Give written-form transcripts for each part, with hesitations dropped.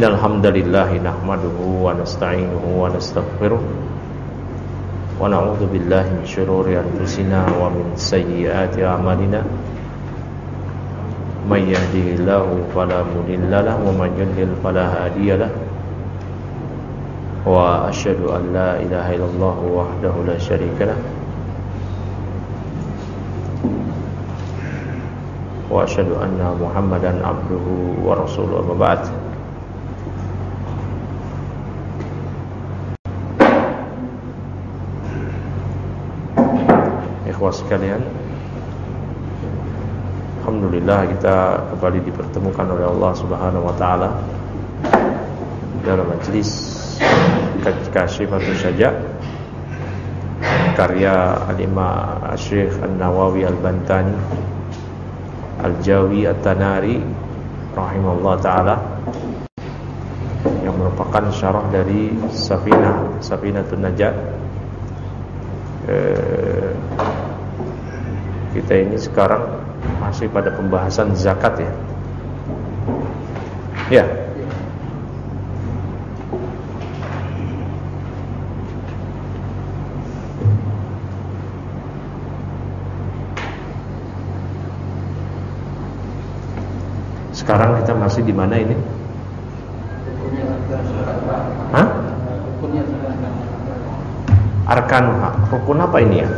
Innal hamdalillah nahmaduhu wa nasta'inuhu wa nastaghfiruh wa na'udzu billahi min shururi anfusina wa min sayyiati a'malina. May yahdihillahu fala mudilla lahu wa man yudlil fala hadiya lahu. Wa asyhadu an la ilaha illallah wahdahu la syarika lahu wa asyhadu anna Muhammadan abduhu wa rasuluhu. Amma ba'd. Ikhwas sekalian, alhamdulillah kita kembali dipertemukan oleh Allah Subhanahu wa taala dalam majelis Kasyifatus Syaja karya Al-Imam Syekh An-Nawawi Al-Bantani Al-Jawi At-Tanari rahimahullah taala, yang merupakan syarah dari Safinatun Najah. Kita ini sekarang masih pada pembahasan zakat ya. Ya. Sekarang kita masih di mana ini? Hah? Arkanuha. Rukun apa ini ya?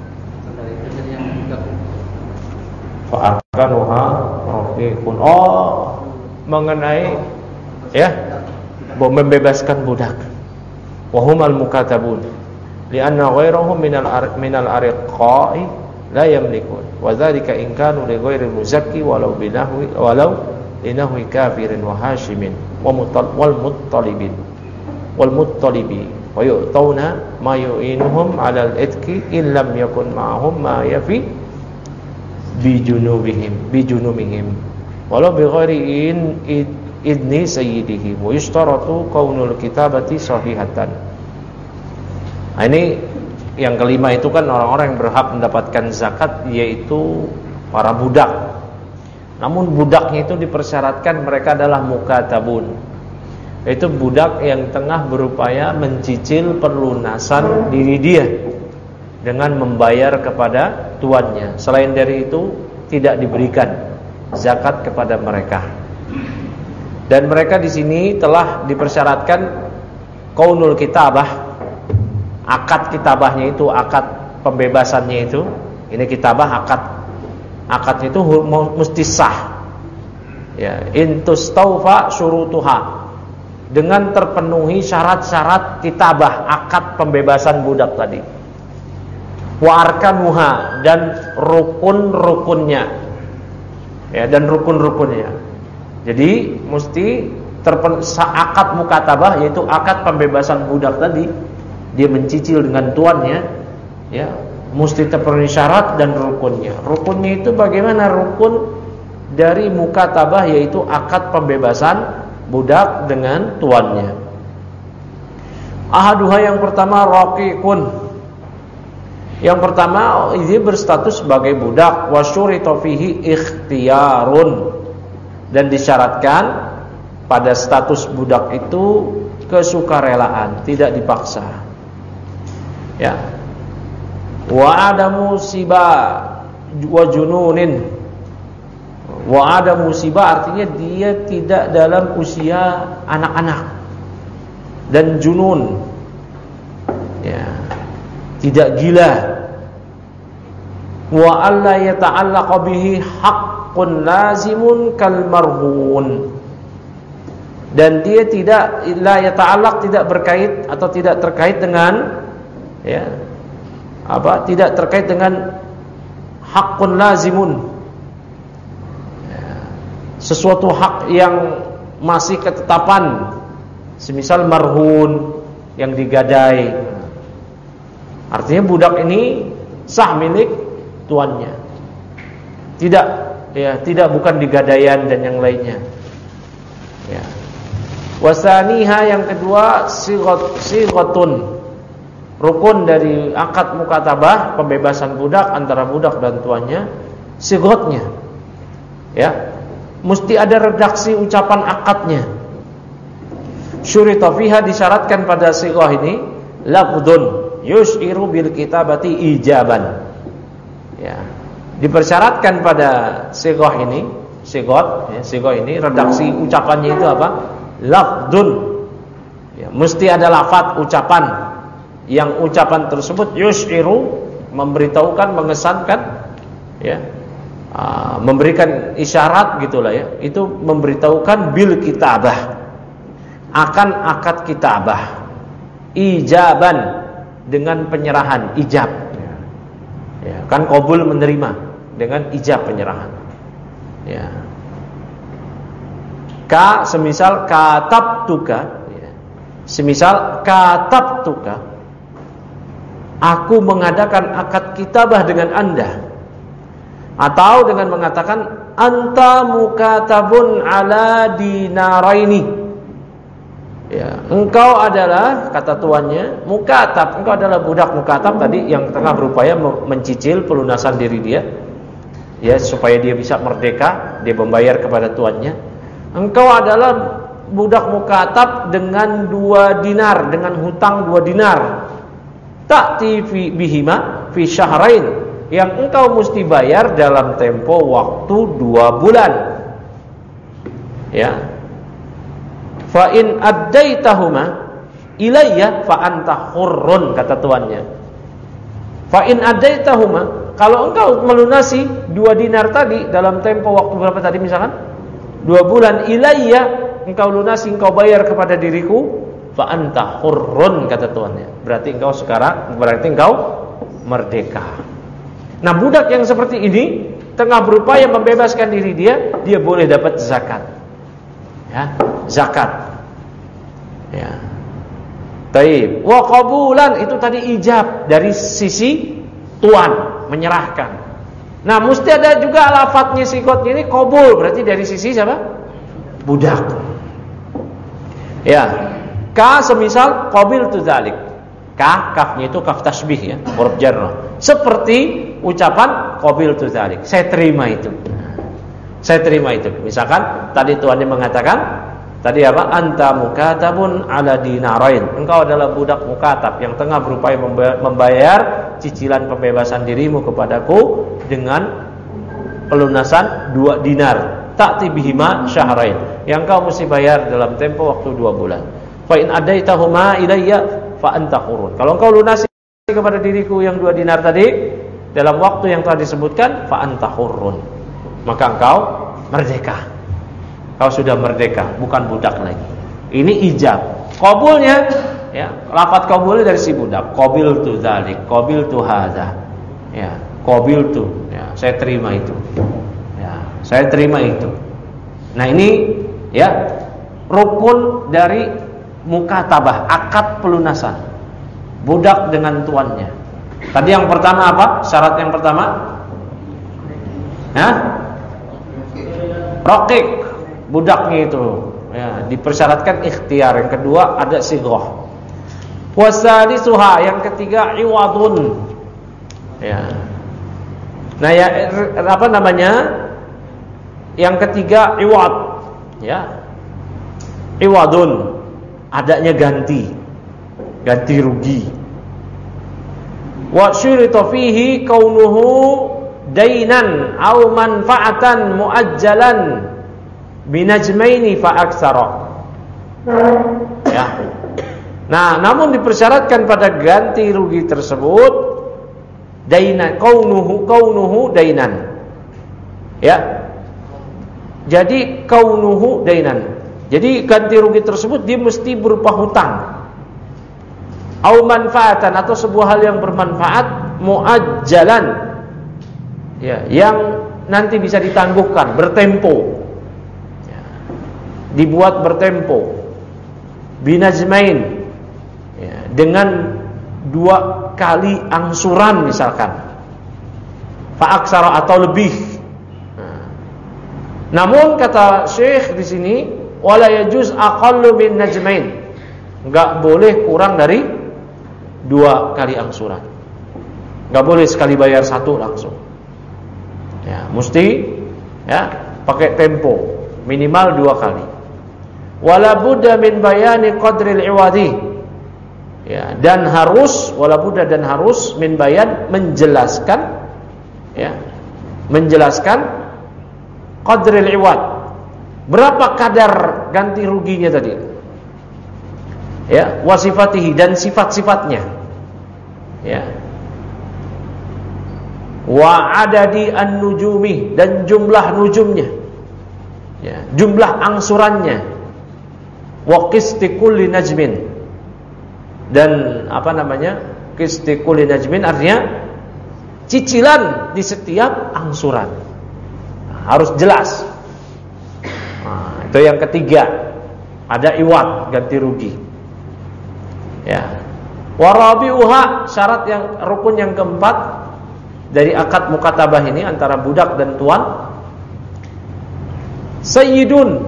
Arkanuha rafiqun. Oh, mengenai ya, membebaskan budak. Wa humal mukatabun. Li'anna ghairahum minal ariqai la yamlikun. Wa dzalika in kanu li ghairil muzakki walau linahwi kafirin wa hashimin wal muttalibi wa yu'tawna ma yu'inuhum 'ala al-itqi illam yakun ma'ahum ma yafi bijunubihim walau bighairi idni sayyidihim wa yushtaratu kaunul kitabati sahihatan. Nah, ini yang kelima itu kan orang-orang yang berhak mendapatkan zakat, yaitu para budak. Namun budaknya itu dipersyaratkan mereka adalah mukatabun, yaitu budak yang tengah berupaya mencicil perlunasan diri dia dengan membayar kepada tuannya. Selain dari itu tidak diberikan zakat kepada mereka. Dan mereka di sini telah dipersyaratkan kaunul kitabah, akad kitabahnya itu, akad pembebasannya itu. Ini kitabah, akadnya itu mesti sah. Ya, intustaufa syurutuha, dengan terpenuhi syarat-syarat kitabah, akad pembebasan budak tadi. Wa arkanuha, dan rukun-rukunnya. Ya, dan rukun-rukunnya. Jadi mesti akad mukatabah, yaitu akad pembebasan budak tadi. Dia mencicil dengan tuannya, ya, mesti terpenuhi syarat dan rukunnya. Rukunnya itu bagaimana rukun dari mukatabah, yaitu akad pembebasan budak dengan tuannya. Ahaduha, yang pertama raqiqun. Yang pertama dia berstatus sebagai budak, wasyurita fihi ikhtiyarun, dan disyaratkan pada status budak itu kesukarelaan, tidak dipaksa. Ya. Wa adamu siba wa jununin. Wa adamu siba artinya dia tidak dalam usia anak-anak, dan junun, ya, tidak gila. Wa alla yata'allaqa bihi haqqun lazimun kal marhun, dan dia tidak la yata'allaq, tidak berkait atau tidak terkait dengan, ya, tidak terkait dengan haqqun lazimun, sesuatu hak yang masih ketetapan, semisal marhun, yang digadai. Artinya budak ini sah milik tuannya, tidak bukan digadaian dan yang lainnya. Ya. Wasaniha, yang kedua sighatun, rukun dari akad mukatabah pembebasan budak antara budak dan tuannya, sighatnya. Ya. Mesti ada redaksi ucapan akadnya. Syurita fiha, disyaratkan pada sighah ini lafdun yus'iru bil kitabati ijaban. Ya. Dipersyaratkan pada sighah ini, sighah ini redaksi ucapannya itu apa? Lafdun. Ya, mesti ada lafaz ucapan yang ucapan tersebut yus'iru, memberitahukan, mengesankan, ya. Memberikan isyarat gitulah ya. Itu memberitahukan bil kitabah, akan akad kitabah, ijaban, dengan penyerahan, ijab. Ya, kan qabul menerima, dengan ijab penyerahan. Ya. Semisal katabtuka, ya. Semisal katabtuka, aku mengadakan akad kitabah dengan Anda. Atau dengan mengatakan anta mukatabun ala dinaraini. Ya, engkau adalah, kata tuannya, mukatab, engkau adalah budak mukatab tadi yang tengah berupaya mencicil pelunasan diri dia. Ya, supaya dia bisa merdeka, dia membayar kepada tuannya. Engkau adalah budak mukatab dengan 2 dinar, dengan hutang 2 dinar. Ta'ti bihima fi syahrain, yang engkau mesti bayar dalam tempo waktu 2 bulan. Ya. Fa in addaitahuma ilayya fa anta hurrun, kata tuannya. Fa in addaitahuma, kalau engkau melunasi 2 dinar tadi dalam tempo waktu berapa tadi misalkan? 2 bulan, ilayya, engkau lunasi, engkau bayar kepada diriku, fa anta hurrun, kata tuannya. Berarti engkau merdeka. Nah, budak yang seperti ini tengah berupaya membebaskan diri dia boleh dapat zakat. Ya, zakat. Ya. Taib. Wa qabulan, itu tadi ijab dari sisi tuan, menyerahkan. Nah, mesti ada juga lafadznya sikotnya ini qabul, berarti dari sisi siapa? Budak. Ya. Semisal qabiltu dzalik. Kafnya itu kaf tasbih ya, huruf jar. Seperti ucapan qabiltu dzalik, saya terima itu. Saya terima itu. Misalkan tadi tuannya mengatakan tadi apa? Anta mukatabun ala dinarain. Engkau adalah budak mukatab yang tengah berupaya membayar cicilan pembebasan dirimu kepadaku dengan pelunasan 2 dinar. Ta'ti bihima syahrain, yang kau mesti bayar dalam tempo waktu 2 bulan. Fa in adaitahuma ilayya fa anta hurun. Kalau engkau lunasi kepada diriku yang 2 dinar tadi dalam waktu yang telah disebutkan, fa anta hurrun, maka engkau merdeka. Kau sudah merdeka, bukan budak lagi. Ini ijab. Qabulnya, ya, lafaz qabulnya dari si budak. Qabiltu dzalik, qabiltu hadza. Ya, qabiltu, ya, saya terima itu. Ya, saya terima itu. Nah, ini ya rukun dari mukatabah, akad pelunasan. Budak dengan tuannya. Tadi yang pertama apa? Syarat yang pertama? Raqiq, budaknya itu. Ya, dipersyaratkan ikhtiar. Yang kedua ada sighah. Wasalisuha, yang ketiga iwadun. Ya. Nah, ya apa namanya? Yang ketiga iwad. Ya. Iwadun, adanya ganti rugi. Wa syurita fihi kaunuhu dainan au manfaatan muajjalan binajmaini fa aksara. Ya. Nah, namun dipersyaratkan pada ganti rugi tersebut dainan, kaunuhu dainan. Ya. Jadi kaunuhu dainan. Jadi ganti rugi tersebut dia mesti berupa hutang. Au manfaatan, atau sebuah hal yang bermanfaat muajjalan. Ya, yang nanti bisa ditangguhkan, bertempo. Ya. Dibuat bertempo. Binajmain. Ya, dengan 2 kali angsuran misalkan. Fa aksara, atau lebih. Nah. Namun kata Syekh di sini, wala yajuz aqallu min najmain. Enggak boleh kurang dari 2 kali angsuran. Enggak boleh sekali bayar 1 langsung. Ya, mesti ya pakai tempo minimal 2 kali. wala budda min bayani qadril iwadi. Ya, dan harus min bayan, menjelaskan, ya, menjelaskan qadril iwad. Berapa kadar ganti ruginya tadi? Ya, wasifatihi, dan sifat-sifatnya. Ya. Wa adadi an-nujumi, dan jumlah nujumnya. Ya, jumlah angsurannya. Wa qisti kulli najmin, dan qisti kulli najmin artinya cicilan di setiap angsuran. Harus jelas. Nah, itu yang ketiga, ada iwad, ganti rugi. Ya. Warabiuha, syarat yang rukun yang keempat dari akad mukatabah ini antara budak dan tuan, sayyidun.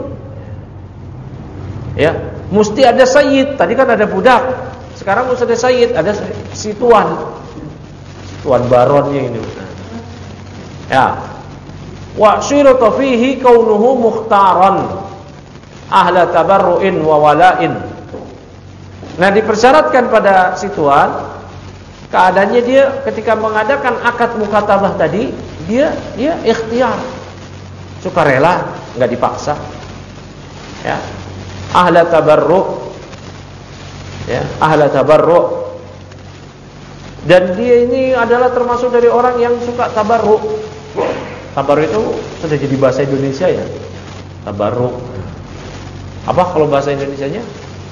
Ya, mesti ada sayyid. Tadi kan ada budak, sekarang mesti ada sayyid, ada si tuan. Tuan baronnya ini. Ya. Wa syiratu fihi kaunuhu mukhtaran ahla tabarru'in wa wala'in. Nah, dipersyaratkan pada si tuan, keadaannya dia ketika mengadakan akad mukatabah tadi, dia ikhtiar, sukarela, enggak dipaksa. Ya. Ahla tabarru', ya, ahla tabarru'. Dan dia ini adalah termasuk dari orang yang suka tabarru'. Tabarru' itu sudah jadi bahasa Indonesia, ya. Tabarru'. Apa kalau bahasa Indonesianya?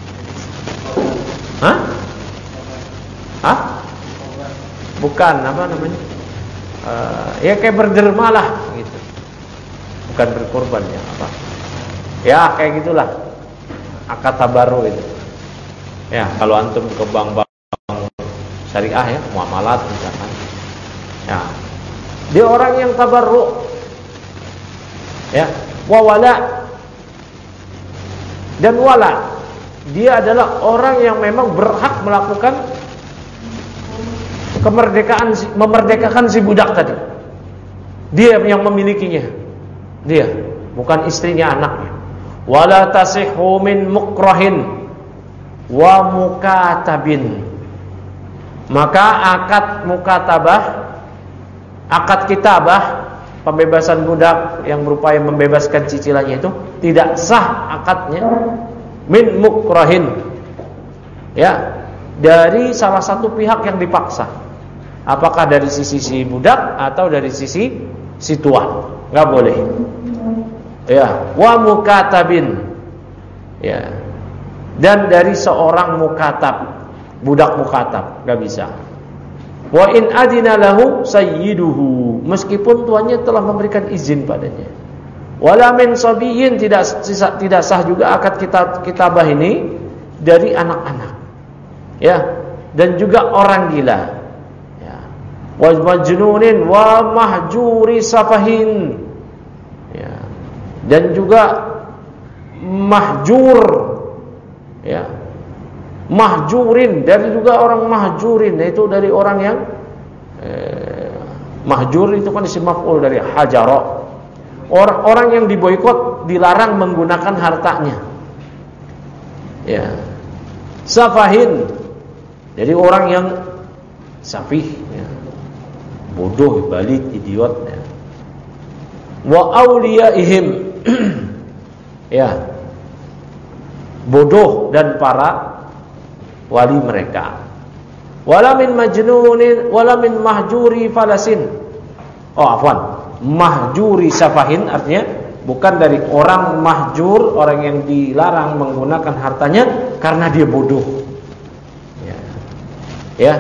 Hah? Bukan, apa namanya? Ya kayak berderma lah gitu. Bukan berkorban, ya, apa? Ya kayak gitulah. Akad tabarru' itu. Ya, kalau antum ke bank syariah, ya, muamalat misalkan. Ya. Dia orang yang tabarru'. Ya, wa wala. Dan wala, dia adalah orang yang memang berhak melakukan kemerdekaan, memerdekakan si budak tadi. Dia yang memilikinya. Dia, bukan istrinya, anaknya. Wala tasihhu min mukrahin wa mukatabin. Maka akad mukatabah, akad kitabah, pembebasan budak yang berupaya membebaskan cicilannya itu tidak sah akadnya min mukrahin, ya, dari salah satu pihak yang dipaksa. Apakah dari sisi si budak atau dari sisi si tuan, nggak boleh. Ya, wa mukatabin, ya, dan dari seorang mukatab, budak mukatab, nggak bisa. Wa in adina lahu sayyiduhu, meskipun tuannya telah memberikan izin padanya. Wala min sabiyin, tidak sah juga akad kitabah ini dari anak-anak. Ya, dan juga orang gila. Ya. Wa majnunin wa mahjuri safahin. Ya. Dan juga mahjur. Ya. Mahjurin, dari juga orang mahjurin, yaitu dari orang yang mahjur itu kan isim maf'ul dari hajara. Orang yang diboikot, dilarang menggunakan hartanya. Ya. Safahin, jadi orang yang safih, ya. Bodoh, balit, idiot, ya. Wa auliyaihim, ya, bodoh dan para wali mereka. Wala min majnunin wala min mahjuri falasin. Oh, afwan. Mahjuri safahin artinya bukan dari orang mahjur, orang yang dilarang menggunakan hartanya karena dia bodoh. Ya. Ya.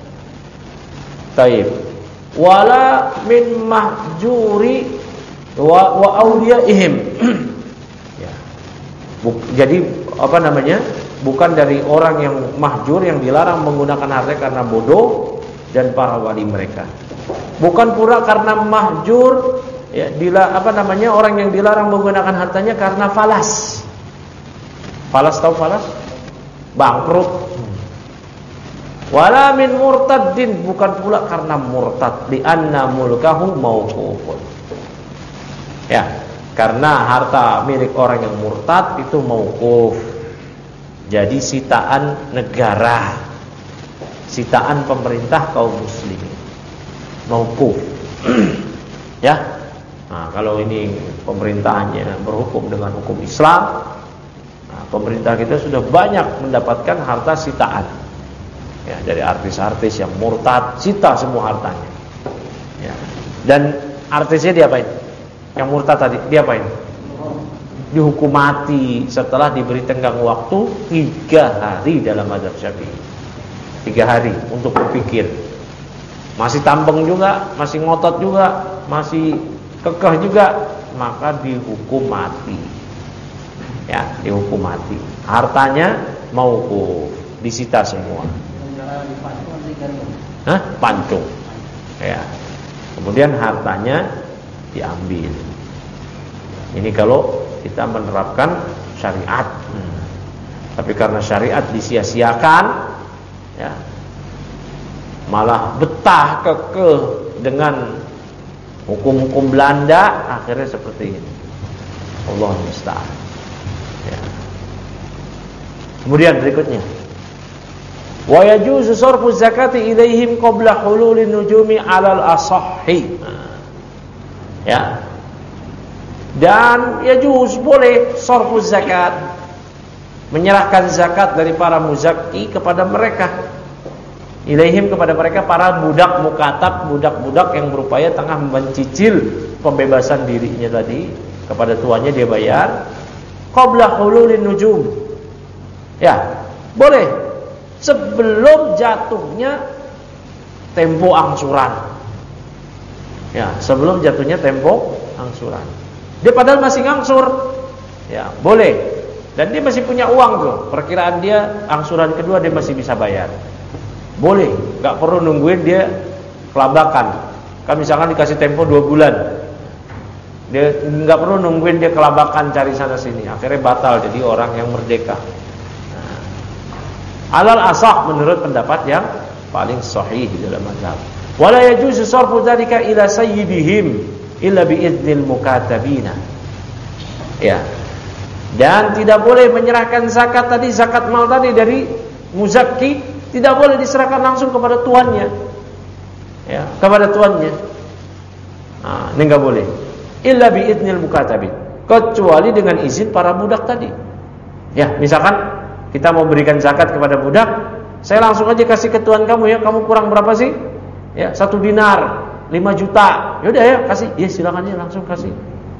Taib. Wala min mahjuri wa auliyaihim. Ya. Jadi apa namanya? Bukan dari orang yang mahjur, yang dilarang menggunakan harta karena bodoh, dan para wali mereka. Bukan pula karena mahjur, ya, orang yang dilarang menggunakan hartanya karena falas. Falas, tahu falas? Bangkrut. Wala min murtaddin, bukan pula karena murtad, li anna mulkahu mauqufun. Ya, Karena harta milik orang yang murtad itu mauquf. Jadi sitaan negara, sitaan pemerintah kaum muslimin, mauquf. Ya. Nah, kalau ini pemerintahannya berhukum dengan hukum Islam, nah, pemerintah kita sudah banyak mendapatkan harta sitaan. Ya, dari artis-artis yang murtad, sita semua hartanya. Ya. Dan artisnya diapain? Yang murtad tadi diapain? Dihukum mati setelah diberi tenggang waktu 3 hari dalam mazhab Syafi'i. 3 hari untuk berpikir. Masih tambeng juga, masih ngotot juga, masih kekeh juga, maka dihukum mati. Ya, dihukum mati. Hartanya mauquf, disita semua. Hah? Pancung. Ya. Kemudian hartanya diambil. Ini kalau kita menerapkan syariat. Tapi karena syariat disia-siakan, ya, malah betah kekeh dengan hukum-hukum Belanda, akhirnya seperti ini. Allah musta'an. Ya. Kemudian berikutnya, wa yajuzu sarfu zakati ilaihim qabla hululin nujumi 'alal asahhi. Ya. Dan yajuz boleh sarfu zakat, menyerahkan zakat dari para muzakki kepada mereka, ilaihim kepada mereka para budak mukatab, budak-budak yang berupaya tengah mencicil pembebasan dirinya tadi, kepada tuannya dia bayar qabla hululin nujum. Ya, boleh sebelum jatuhnya tempo angsuran. Ya, sebelum jatuhnya tempo angsuran. Dia padahal masih ngangsur. Ya, boleh. Dan dia masih punya uang tuh. Perkiraan dia angsuran kedua dia masih bisa bayar. Boleh, enggak perlu nungguin dia kelabakan. Kan misalkan dikasih tempo 2 bulan. Dia enggak perlu nungguin dia kelabakan cari sana sini. Akhirnya batal jadi orang yang merdeka. Nah, alal asah menurut pendapat yang paling sahih di dalam mazhab. Wala yajuzu sarfu dzalika ila sayyidihim illa biiznil mukatabina. Ya. Dan tidak boleh menyerahkan zakat tadi, zakat mal tadi dari muzakki, tidak boleh diserahkan langsung kepada tuannya. Ya, kepada tuannya. Nah, ini enggak boleh. Illa biiznil mukatabin. Kecuali dengan izin para budak tadi. Ya, misalkan kita mau berikan zakat kepada budak, saya langsung aja kasih ke tuan kamu ya, kamu kurang berapa sih? Ya, 1 dinar. 5 juta. Yaudah ya, kasih. Ya silakan ya, langsung kasih.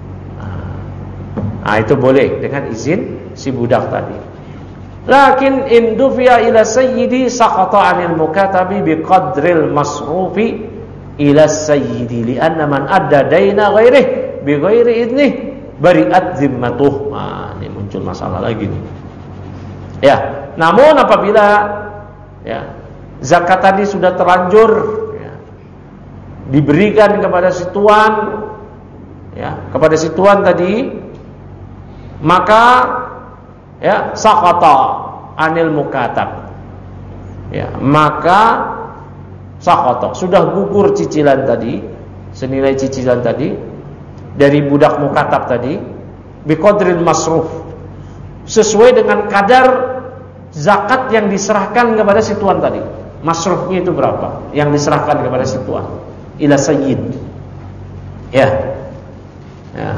Nah, itu boleh dengan izin si budak tadi. Lakin indufiya ila sayyidi saqata 'anil mukatabi biqadril masrufi ila sayyidi li'anna man adda daina ghairihi bighairi idnih bari'at zimmatuh. Nah, ini muncul masalah lagi nih. Ya, namun apabila ya zakat tadi sudah terlanjur diberikan kepada si tuan, ya, kepada si tuan tadi, maka ya saqata anil mukatab. Ya, maka saqata, sudah gugur cicilan tadi, senilai cicilan tadi dari budak mukatab tadi, biqadril masruf, sesuai dengan kadar zakat yang diserahkan kepada si tuan tadi. Masrufnya itu berapa yang diserahkan kepada si tuan? Ila sayyid. Ya. Ya.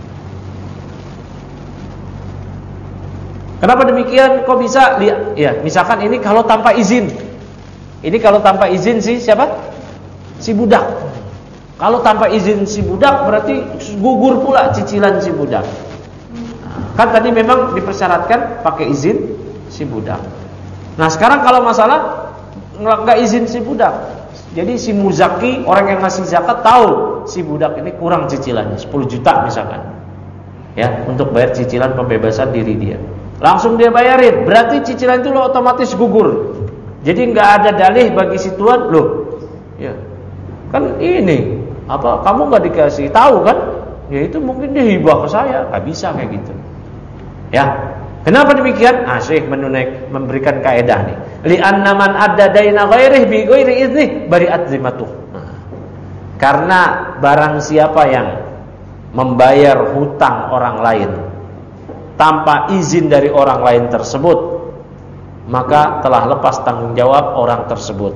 Kenapa demikian? Kok bisa? Ya, misalkan ini kalau tanpa izin. Ini kalau tanpa izin si siapa? Si budak. Kalau tanpa izin si budak berarti gugur pula cicilan si budak. Kan tadi memang dipersyaratkan pakai izin si budak. Nah, sekarang kalau masalah enggak izin si budak. Jadi si muzaki, orang yang ngasih zakat tahu si budak ini kurang cicilannya 10 juta misalkan. Ya, untuk bayar cicilan pembebasan diri dia. Langsung dia bayarin, berarti cicilan itu lo otomatis gugur. Jadi enggak ada dalih bagi si tuan, loh. Ya. Kan ini, apa kamu enggak dikasih tahu kan? Ya itu mungkin dia hibah ke saya, enggak bisa kayak gitu. Ya. Kenapa demikian? Syekh memberikan kaedah nih. Li'anna man adda daina ghairihi bi ghairi idzni bari'at zimmatuh. Karena barang siapa yang membayar hutang orang lain tanpa izin dari orang lain tersebut, maka telah lepas tanggung jawab orang tersebut.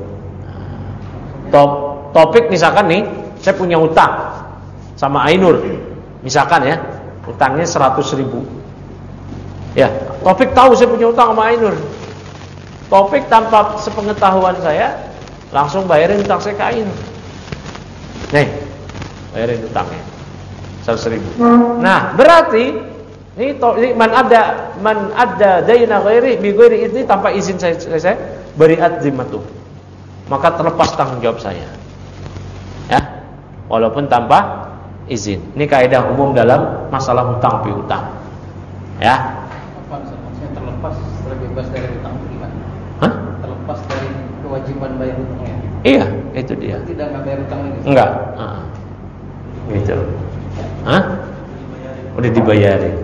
Topik misalkan nih, saya punya hutang sama Ainur, misalkan ya, hutangnya 100.000. Ya, Topik tahu saya punya hutang sama Ainur. Topik tanpa sepengetahuan saya langsung bayarin hutang saya ke Ainur. Nih, bayarin hutangnya 100.000. Nah, berarti ini man ada daina ghairi bi ghairi ini tanpa izin saya bari'at zimmatu. Maka terlepas tanggung jawab saya. Ya. Walaupun tanpa izin. Ini kaidah umum dalam masalah hutang piutang. Ya. Apa maksudnya terlepas, terbebas dari hutang gimana? Hah? Terlepas dari kewajiban bayar hutangnya. Iya, itu dia. Tidak bayar hutang lagi. Enggak. Gitu. Hah? Udah dibayarin.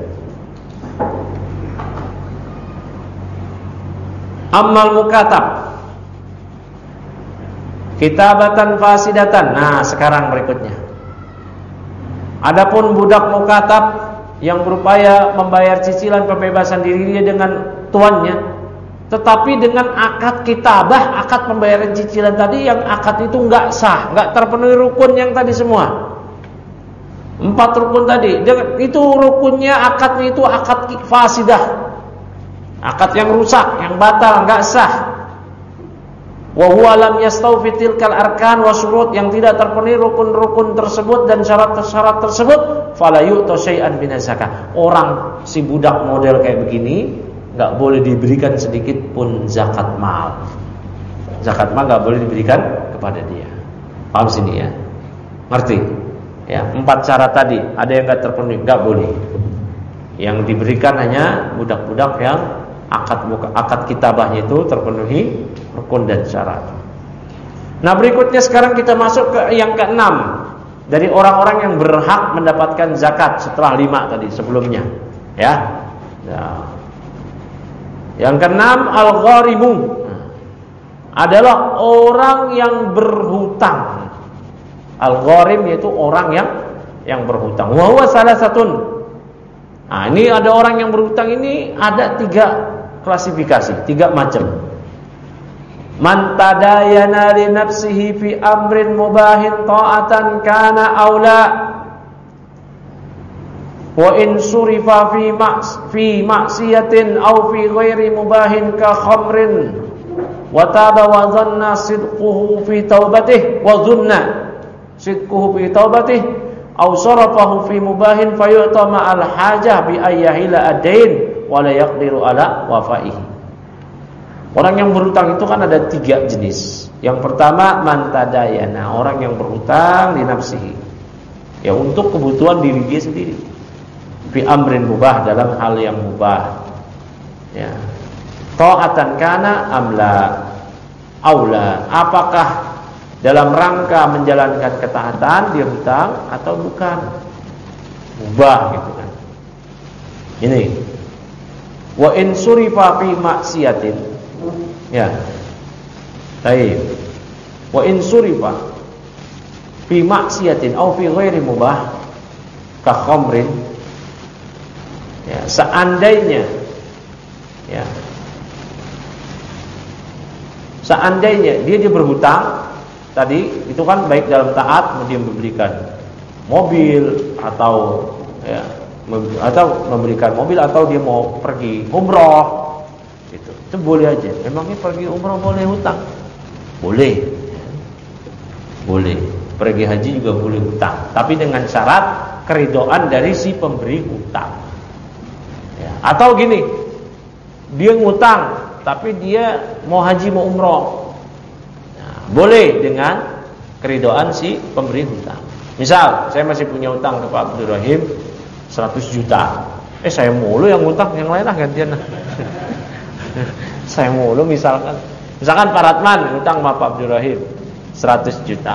Ammal mukatab kitabatan fasidatan. Nah, sekarang berikutnya. Adapun budak mukatab yang berupaya membayar cicilan pembebasan dirinya dengan tuannya, tetapi dengan akad kitabah, akad pembayaran cicilan tadi yang akad itu enggak sah, enggak terpenuhi rukun yang tadi semua. 4 rukun tadi. Itu rukunnya, akadnya itu akad fasidah. Akad yang rusak, yang batal, enggak sah. Wa huwa lam yastawfi tilkal arkan wa syurut, yang tidak terpenuhi rukun-rukun tersebut dan syarat-syarat tersebut, fala yu'ta syai'an min zakah. Orang si budak model kayak begini enggak boleh diberikan sedikit pun zakat mal. Zakat mal enggak boleh diberikan kepada dia. Paham sini ya? Ngerti? Ya, 4 syarat tadi ada yang enggak terpenuhi, enggak boleh. Yang diberikan hanya budak-budak yang akad kitabahnya itu terpenuhi rukun dan syarat. Nah, berikutnya sekarang kita masuk ke yang ke-6 dari orang-orang yang berhak mendapatkan zakat setelah 5 tadi sebelumnya, ya. Nah, yang ke-6 al-gharimu, adalah orang yang berhutang. Al-gharim yaitu orang yang berhutang. Wa huwa salasatun. Nah, ini ada orang yang berhutang ini ada 3 klasifikasi, 3 macam. Man tadayana li nafsihi fi amrin mubahin ta'atan kana aula wa in surifa fi ma'siyatin aw fi ghairi mubahin ka khamrin wa taba wa dhanna sidquhu fi taubatih wa dhunna sidquhu fi taubatih aw sarafahu fi mubahin fayu'ta ma'al hajah bi ayyahila ad-dain wa la yaqdiru ala wafaihi. Orang yang berhutang itu kan ada 3 jenis. Yang pertama mantadayana, orang yang berhutang li nafsihi, ya untuk kebutuhan diri dia sendiri. Fi amrin mubah, dalam hal yang mubah. Ya. Ta'atan kana amla aula, apakah dalam rangka menjalankan ketaatan dia hutang atau bukan? Mubah gitu kan. Ini. Wa in surifa fi maksiatin. Ya. Baik. Wa in surifa fi maksiatin aw fi ghairi mubah ka khamrin. Ya, seandainya ya. Seandainya dia berhutang tadi itu kan baik dalam taat dia memberikan mobil atau ya, atau memberikan mobil atau dia mau pergi umroh gitu. Itu boleh aja. Memangnya pergi umroh boleh hutang? Boleh. Boleh. Pergi haji juga boleh hutang, tapi dengan syarat keridhaan dari si pemberi hutang. Ya. Atau gini, dia ngutang tapi dia mau haji mau umroh. Boleh dengan keridhaan si pemberi hutang. Misal saya masih punya hutang ke Pak Abdul Rahim 100 juta. Saya mulu yang hutang, yang lain lah gantian. Saya mulu misalkan Pak Ratman hutang sama Pak Abdul Rahim 100 juta.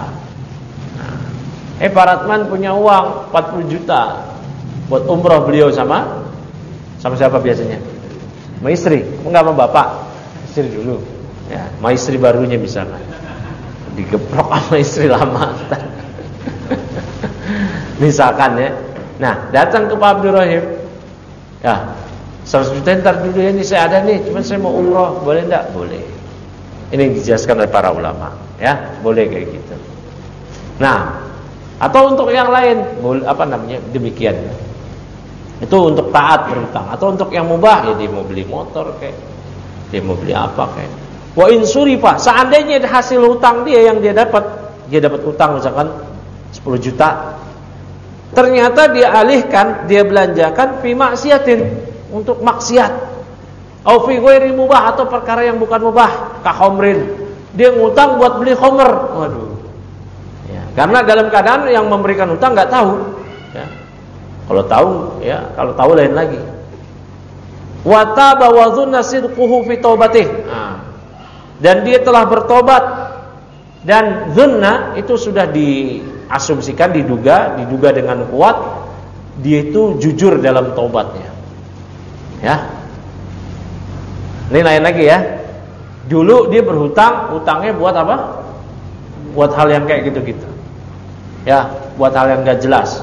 Pak Ratman punya uang 40 juta buat umroh beliau sama siapa biasanya? Sama istri, enggak sama bapak. Istri dulu. Ya, sama istri barunya misalkan. Digeprok sama istri lama. Misalkan ya. Nah, datang ke Pak Abdurrahim. Ya, 100 juta ntar dulu ya, ini saya ada nih, cuma saya mau umroh, boleh enggak? Boleh. Ini dijelaskan oleh para ulama, ya, boleh kayak gitu. Nah, atau untuk yang lain, demikian. Itu untuk taat berhutang. Atau untuk yang mubah, ya dia mau beli motor kayak, dia mau beli apa kayak. Wa in surifa, seandainya hasil hutang dia yang dia dapat hutang misalkan 10 juta. Ternyata dia alihkan, dia belanjakan fi maksiatin, untuk maksiat. Au fi ghairi mubah, atau perkara yang bukan mubah, ka khamrin. Dia ngutang buat beli khamr. Waduh. Ya, karena dalam keadaan yang memberikan hutang enggak tahu, ya. Kalau tahu lain lagi. Wa taba wa dzunna sidquhu fi taubatih. Dan dia telah bertobat, dan dzunna itu sudah diasumsikan, diduga dengan kuat dia itu jujur dalam taubatnya. Ya. Ini lain lagi ya. Dulu dia berhutang, hutangnya buat apa? Buat hal yang kayak gitu-gitu. Ya, buat hal yang enggak jelas.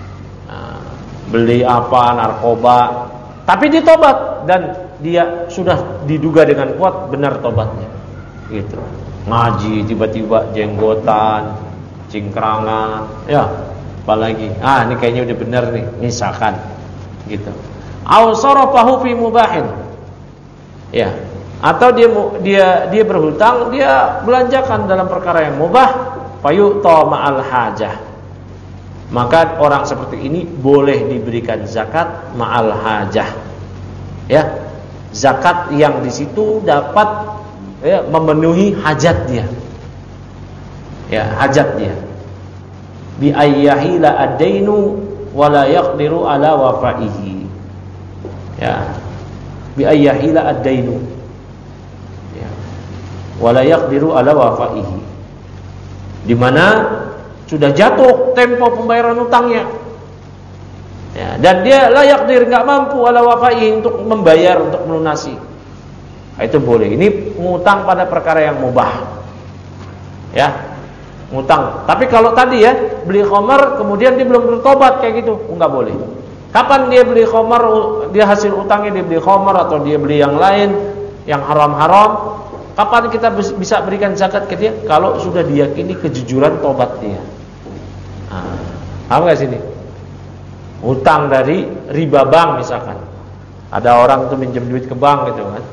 Beli apa, narkoba. Tapi dia tobat, dan dia sudah diduga dengan kuat benar tobatnya. Gitu. Ngaji tiba-tiba jenggotan, cingkrangan, ya, apalagi. Ini kayaknya udah benar nih, misalkan gitu. Aw sarafahu fi mubahin. Ya, atau dia berhutang, dia belanjakan dalam perkara yang mubah, fayu'ta ma'al hajah. Maka orang seperti ini boleh diberikan zakat ma'al hajah. Ya, zakat yang di situ dapat memenuhi hajat dia. Ya, hajat dia. Bi ayyahila ad-dainu wa la yaqdiru ala wafaihi. Ya. Bi ayyahila ad-dainu. Ya. Wa la yaqdiru ala wafaihi. Di mana sudah jatuh tempo pembayaran utangnya. Ya, dan dia la yaqdir, enggak mampu ala wafaihi, untuk membayar, untuk melunasi. Itu boleh. Ini ngutang pada perkara yang mubah. Ya, ngutang. Tapi kalau tadi ya, beli khamar kemudian dia belum bertobat kayak gitu, enggak boleh. Kapan dia beli khamar, dia hasil utangnya dia beli khamar atau dia beli yang lain yang haram-haram, kapan kita bisa berikan zakat ke dia? Kalau sudah diyakini kejujuran tobat dia. Paham enggak sini? Hutang dari riba bank misalkan. Ada orang tuh minjem duit ke bank gitu kan.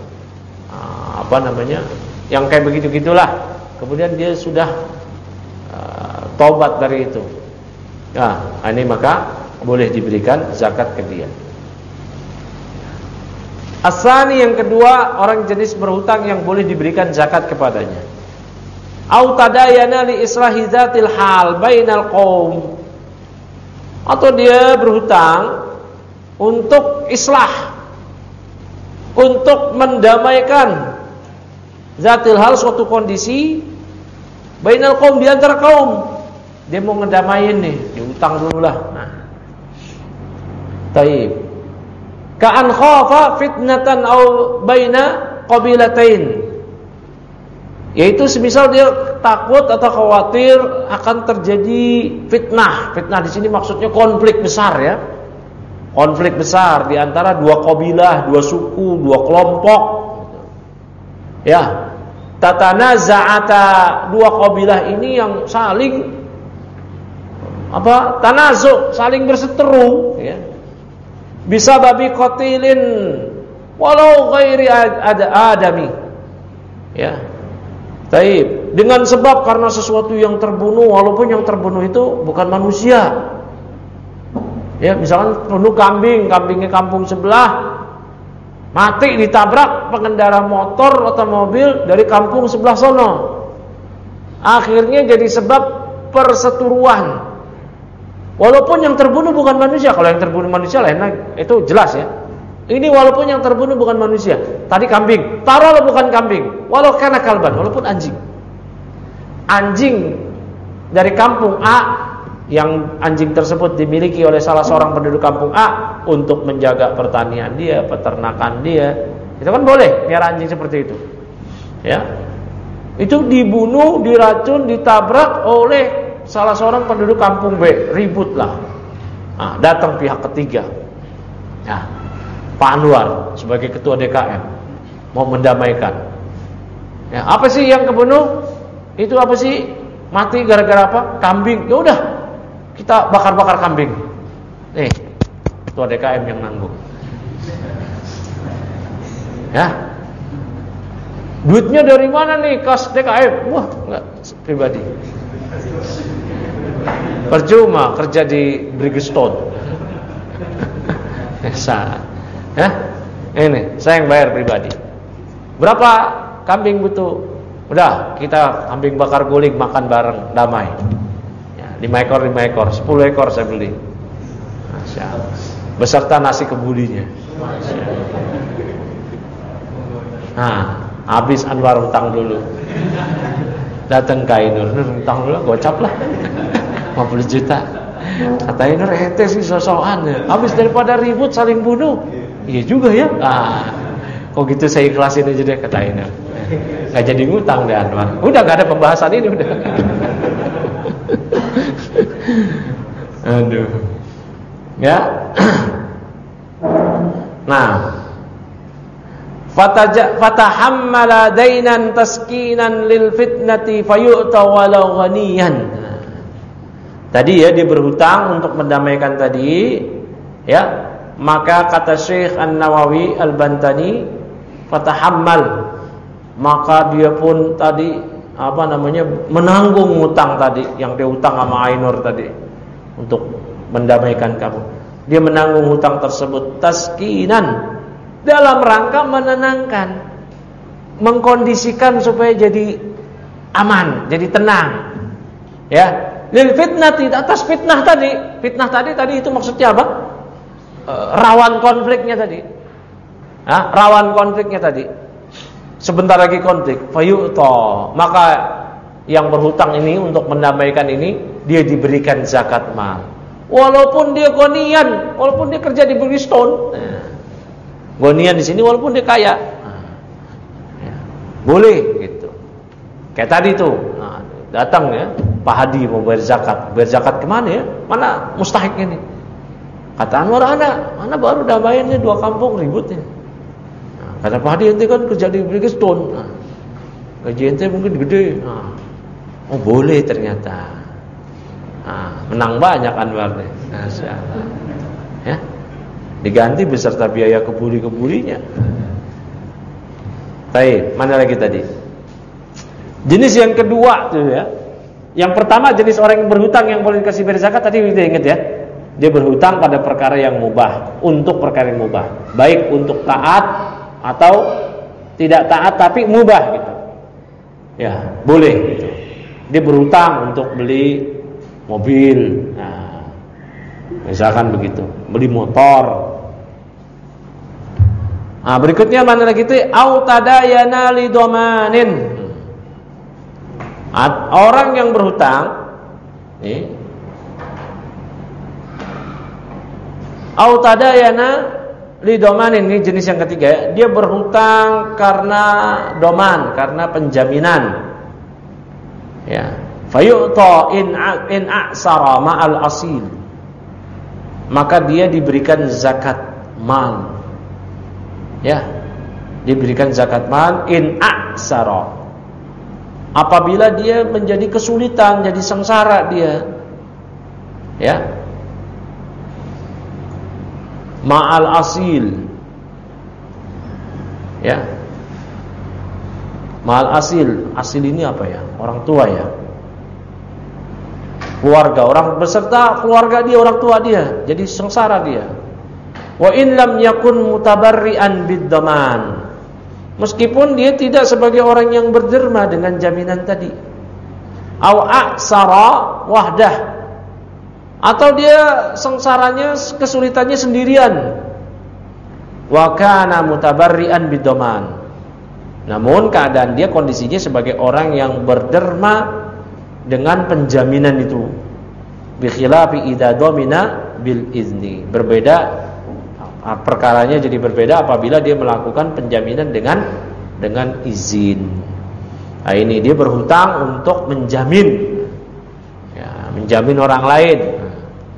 Yang kayak begitu-gitulah. Kemudian dia sudah tobat dari itu. Ini maka boleh diberikan zakat ke dia. Asani, yang kedua, orang jenis berhutang yang boleh diberikan zakat kepadanya. Au tadayana li islahi dzatil hal bainal qaum. Atau dia berhutang untuk islah, untuk mendamaikan zatil hal, suatu kondisi bainal qaum, di antara kaum. Dia mau ngedamain nih, diutang dulu lah. Taib. Ka'an khafa fitnatan au baina qabilatain. Yaitu semisal dia takut atau khawatir akan terjadi fitnah. Fitnah di sini maksudnya konflik besar ya. Konflik besar di antara dua kabilah, dua suku, dua kelompok. Ya. Tatanaza'ata, dua kabilah ini yang saling tanazu, saling berseteru ya. Bisa babi qatilin walau ghairi adami. Ya. Taib, dengan sebab karena sesuatu yang terbunuh, walaupun yang terbunuh itu bukan manusia. Ya, misalkan bunuh kambingnya kampung sebelah, mati ditabrak pengendara motor atau mobil dari kampung sebelah sono. Akhirnya jadi sebab perseteruan. Walaupun yang terbunuh bukan manusia. Kalau yang terbunuh manusia lain lagi, itu jelas ya. Ini walaupun yang terbunuh bukan manusia. Tadi kambing, taruhlah bukan kambing, walau kana kalban, walaupun anjing. Anjing dari kampung A, yang anjing tersebut dimiliki oleh salah seorang penduduk kampung A untuk menjaga pertanian dia, peternakan dia. Itu kan boleh biar anjing seperti itu. Ya. Itu dibunuh, diracun, ditabrak oleh salah seorang penduduk kampung B, ributlah. Datang pihak ketiga. Pak Anwar sebagai ketua DKM mau mendamaikan. Apa sih yang kebunuh? Itu apa sih? Mati gara-gara apa? Kambing. Ya udah, kita bakar-bakar kambing. Ketua DKM yang nanggung. Duitnya dari mana nih kas DKM? Wah, enggak pribadi. Percuma kerja di Bridgestone. Ini saya yang bayar pribadi. Berapa kambing butuh? Udah, kita kambing bakar guling makan bareng damai. 5 ekor, 10 ekor saya beli. Masya Allah. Beserta nasi kebulinya. Habis Anwar hutang dulu. Datang ke Ainur, hutang dulu, gocap lah 50 juta. Kata Ainur, ente sih sosokan ya. Habis daripada ribut saling bunuh. Iya juga ya. Kok gitu saya ikhlasin aja deh, kata Ainur. Gak jadi ngutang deh Anwar. Udah gak ada pembahasan ini udah. Aduh. Ya. Nah, fatahammala dainan taskinan lil fitnati fayu'ta walau ghaniyan. Tadi ya, dia berhutang untuk mendamaikan tadi, ya. Maka kata Syekh An-Nawawi Al-Bantani, fatahammal, maka dia pun tadi menanggung hutang tadi yang dia hutang sama Ainur tadi untuk mendamaikan kamu. Dia menanggung hutang tersebut taskinan, dalam rangka menenangkan, mengkondisikan supaya jadi aman, jadi tenang. Ya, lil fitnati, atas fitnah tadi. Fitnah tadi itu maksudnya apa? Rawan konfliknya tadi. Rawan konfliknya tadi. Sebentar lagi konflik. Fayu'ta, maka yang berhutang ini untuk mendamaikan ini dia diberikan zakat mal. Walaupun dia gonian, walaupun dia kerja di Bridgestone. Gonian di sini walaupun dia kaya. Boleh gitu. Kayak tadi tuh. Datang ya, Pak Hadi mau bayar zakat. Bayar zakat kemana ya? Mana mustahiknya nih? Kata Anwar, ana baru udah bayarnya 2 kampung ributnya. Kata Pak Hadi, ente kan kerja di Bridgestone. Gaji ente mungkin gede. Oh boleh ternyata. Menang banyak Anwar nih. Masyaallah. Ya. Diganti beserta biaya kebuli-kebulinya. Baik, mana lagi tadi? Jenis yang kedua tuh ya. Yang pertama jenis orang yang berhutang yang boleh dikasih bayar zakat tadi kita ingat ya. Dia berhutang pada perkara yang mubah, untuk perkara yang mubah. Baik untuk taat atau tidak taat tapi mubah gitu. Ya, boleh gitu. Dia berhutang untuk beli mobil. Misalkan begitu, beli motor. Berikutnya mana lagi itu? Au tadayana lidomanin. Orang yang berhutang au tadayana lidomanin, ini jenis yang ketiga ya. Dia berhutang karena doman, karena penjaminan. Ya. Fayu'ta in a'sara ma'al asil, maka dia diberikan zakat mal. Ya, diberikan zakat mal in a'sara, apabila dia menjadi kesulitan, jadi sengsara dia. Ya, ma'al asil. Ya, ma'al asil. Asil ini apa ya? Orang tua ya, keluarga, orang beserta keluarga dia, orang tua dia, jadi sengsara dia. Wa in lam yakun mutabarri'an bid-daman, meskipun dia tidak sebagai orang yang berderma dengan jaminan tadi. Au a'sara wahdah, atau dia sengsaranya, kesulitannya sendirian. Wa kana mutabarri'an bid-daman, namun keadaan dia, kondisinya sebagai orang yang berderma dengan penjaminan itu. Bi khilafi idza domina bil izni, berbeda perkaranya, jadi berbeda apabila dia melakukan penjaminan dengan izin. Nah, ini dia berhutang untuk menjamin, ya, menjamin orang lain.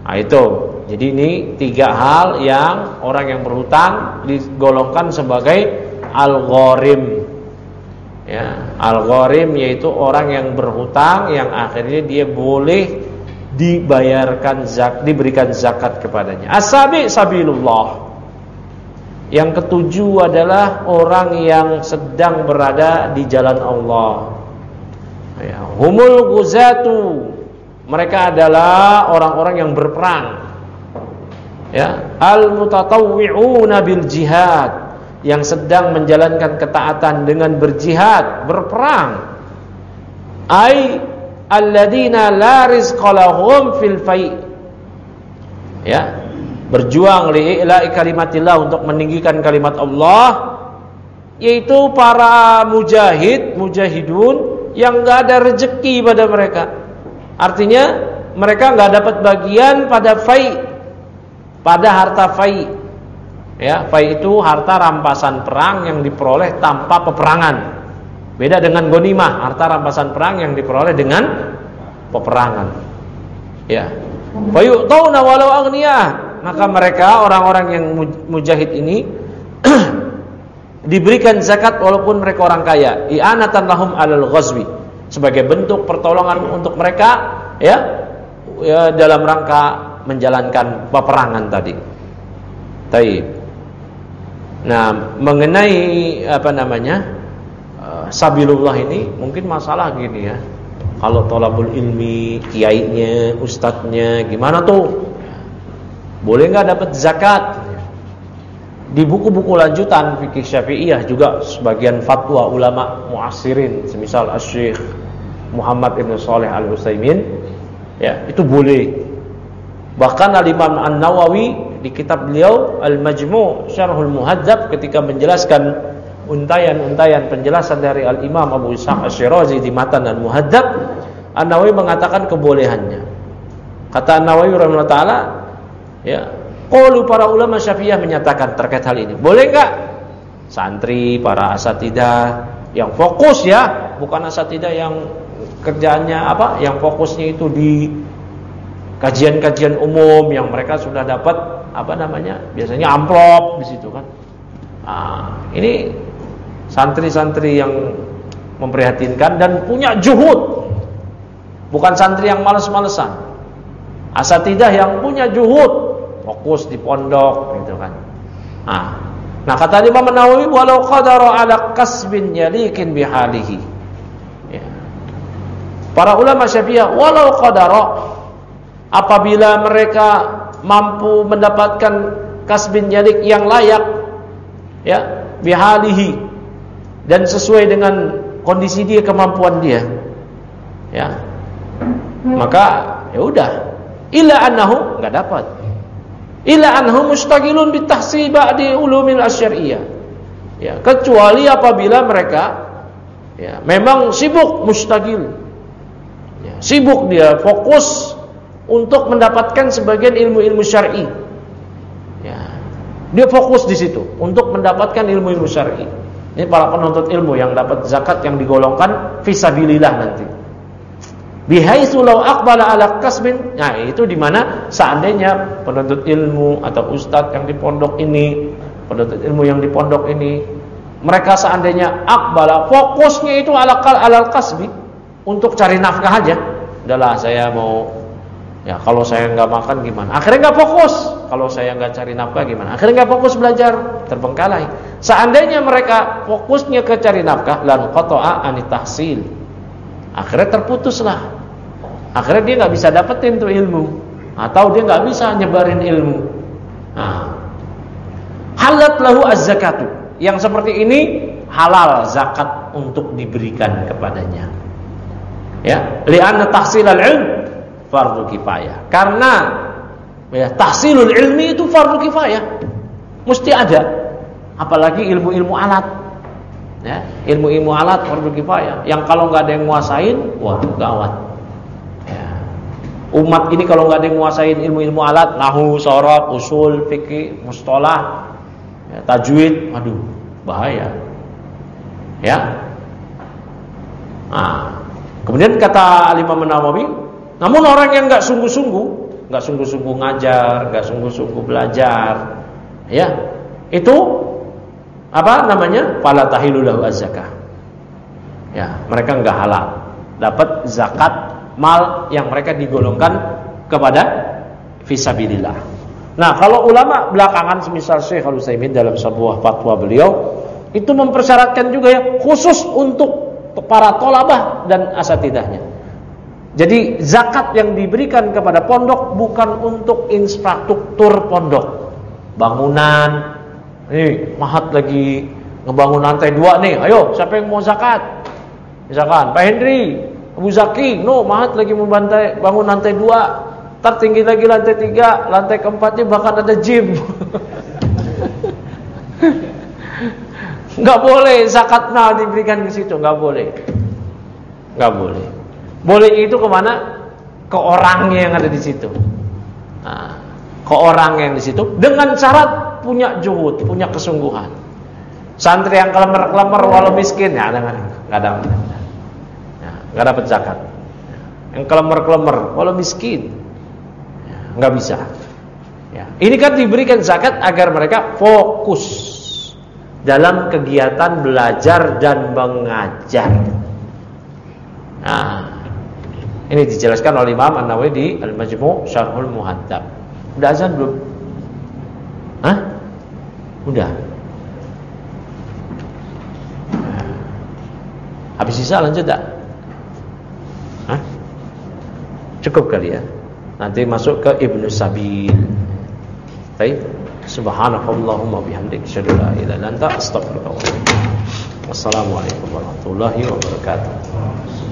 Nah, itu. Jadi ini 3 hal yang orang yang berhutang digolongkan sebagai al-gharim. Ya, al-gharim yaitu orang yang berhutang yang akhirnya dia boleh diberikan zakat kepadanya. As-sabi sabilullah. Yang ketujuh adalah orang yang sedang berada di jalan Allah. Ya, humul ghuzatu. Mereka adalah orang-orang yang berperang. Ya, al-mutatawwi'una bil jihad, yang sedang menjalankan ketaatan dengan berjihad, berperang. Ai alladzina la rizqa lahum fil fai'. Ya, berjuang li'ila'i kalimatillah, untuk meninggikan kalimat Allah, yaitu para mujahidun yang enggak ada rezeki pada mereka. Artinya mereka enggak dapat bagian pada fai', pada harta fai'. Ya, fai' itu harta rampasan perang yang diperoleh tanpa peperangan. Beda dengan ghanimah, harta rampasan perang yang diperoleh dengan peperangan. Ya. Fa yu'tauna walau aghniyah. Maka mereka orang-orang yang mujahid ini diberikan zakat walaupun mereka orang kaya. I'anatan lahum 'alal ghazwi, sebagai bentuk pertolongan untuk mereka ya dalam rangka menjalankan peperangan tadi. Taib. Nah, mengenai sabilullah ini mungkin masalah gini ya. Kalau thalabul ilmi, kiainya, ustadznya gimana tuh? Boleh enggak dapat zakat? Di buku-buku lanjutan fikih Syafi'iyah juga sebagian fatwa ulama muasirin, semisal Asy-Syaikh Muhammad Ibn Shalih Al-Utsaimin, ya, itu boleh. Bahkan Al-Imam An-Nawawi di kitab beliau Al-Majmu' Syarhul Muhadzab, ketika menjelaskan untayan-untayan penjelasan dari Al-Imam Abu Ishaq Asy-Syirazi di Matan Al-Muhadzab, An-Nawawi mengatakan kebolehannya. Kata An-Nawawi rahimahullah taala, ya, qaulu para ulama Syafi'iyah menyatakan terkait hal ini. Boleh enggak santri, para asatidah yang fokus, ya, bukan asatidah yang kerjaannya yang fokusnya itu di kajian-kajian umum yang mereka sudah dapat biasanya amplop di situ kan. Ini santri-santri yang memprihatinkan dan punya juhud, bukan santri yang malas-malesan. Asatidah yang punya juhud, fokus di pondok gitu kan. Nah kata Imam Nawawi, walau qadara ala kasbin yalikin bihalihi. Ya. Para ulama Syafi'iyah walau qadara, apabila mereka mampu mendapatkan kasbin yalik yang layak, ya, bihalihi, dan sesuai dengan kondisi dia, kemampuan dia, ya, maka ya udah. Illa annahu enggak dapat. Illa annahu mustaqilun bitahsil ba'di ulumil asy'ariyah. Ya, kecuali apabila mereka ya memang sibuk, mustaqil. Ya, sibuk dia, fokus untuk mendapatkan sebagian ilmu-ilmu syar'i. Ya. Dia fokus di situ untuk mendapatkan ilmu-ilmu syar'i. Ini para penuntut ilmu yang dapat zakat yang digolongkan fisabilillah nanti. Bihaitsu law aqbala ala kasbin, nah itu di mana seandainya penuntut ilmu atau ustadz yang di pondok ini, penuntut ilmu yang di pondok ini, mereka seandainya aqbala, fokusnya itu alal kasbi, untuk cari nafkah aja. Udahlah, saya mau, ya, kalau saya nggak makan gimana? Akhirnya nggak fokus. Kalau saya nggak cari nafkah gimana? Akhirnya nggak fokus belajar, terbengkalai. Seandainya mereka fokusnya ke cari nafkah, lan qata'a anit tahsil, akhirnya terputuslah. Akhirnya dia nggak bisa dapetin tuh ilmu, atau dia nggak bisa nyebarin ilmu. Halat lahu az-zakatu, yang seperti ini halal zakat untuk diberikan kepadanya. Ya, li'anna tahsilal ilm fardu kifayah. Karena ya, tahsilul ilmi itu fardu kifayah, mesti ada. Apalagi ilmu-ilmu alat. Ya, ilmu-ilmu alat fardu kifayah. Yang kalau nggak ada yang nguasain, wah gawat. Ya. Umat ini kalau nggak ada yang nguasain ilmu-ilmu alat, nahwu, sharaf, usul, fikih, mustalah, ya, tajwid, aduh, bahaya. Ya. Kemudian kata Imam Nawawi, namun orang yang nggak sungguh-sungguh, nggak sungguh-sungguh ngajar, nggak sungguh-sungguh belajar, ya, itu apa namanya? Fala tahilu lahu az-zakah. Ya, mereka nggak halal dapat zakat mal yang mereka digolongkan kepada fisabilillah. Nah, kalau ulama belakangan semisal Syekh Al-Utsaimin dalam sebuah fatwa beliau itu mempersyaratkan juga ya khusus untuk para thalabah dan asatidahnya. Jadi zakat yang diberikan kepada pondok bukan untuk infrastruktur pondok. Bangunan, nih Mahat lagi ngebangun lantai 2 nih, ayo siapa yang mau zakat? Misalkan Pak Henry, Abu Zaki, no Mahat lagi bangun lantai 2, ntar tinggi lagi lantai 3, lantai keempatnya bahkan ada gym. Nggak boleh zakat mal diberikan ke situ, nggak boleh, nggak boleh. Boleh itu kemana? Ke orangnya yang ada di situ. Nah, ke orang yang di situ dengan syarat punya juhud, punya kesungguhan. Santri yang kelemer-kelemer walau miskin ya nggak dapat zakat. Yang kelemer-kelemer walau miskin nggak bisa. Ya. Ini kan diberikan zakat agar mereka fokus dalam kegiatan belajar dan mengajar. Nah, ini dijelaskan oleh Imam An-Nawawi di Al-Majmu' Syarhul Muhadzab. Udah azan belum? Hah? Udah. Habis sisa lanjut tak? Hah? Cukup kali ya. Nanti masuk ke Ibnu Sabil. Baik. Subhanakallahumma bihamdika asyhadu an la ilaha illa anta astaghfiruka wa atubu ilaik. Wassalamualaikum warahmatullahi wabarakatuh.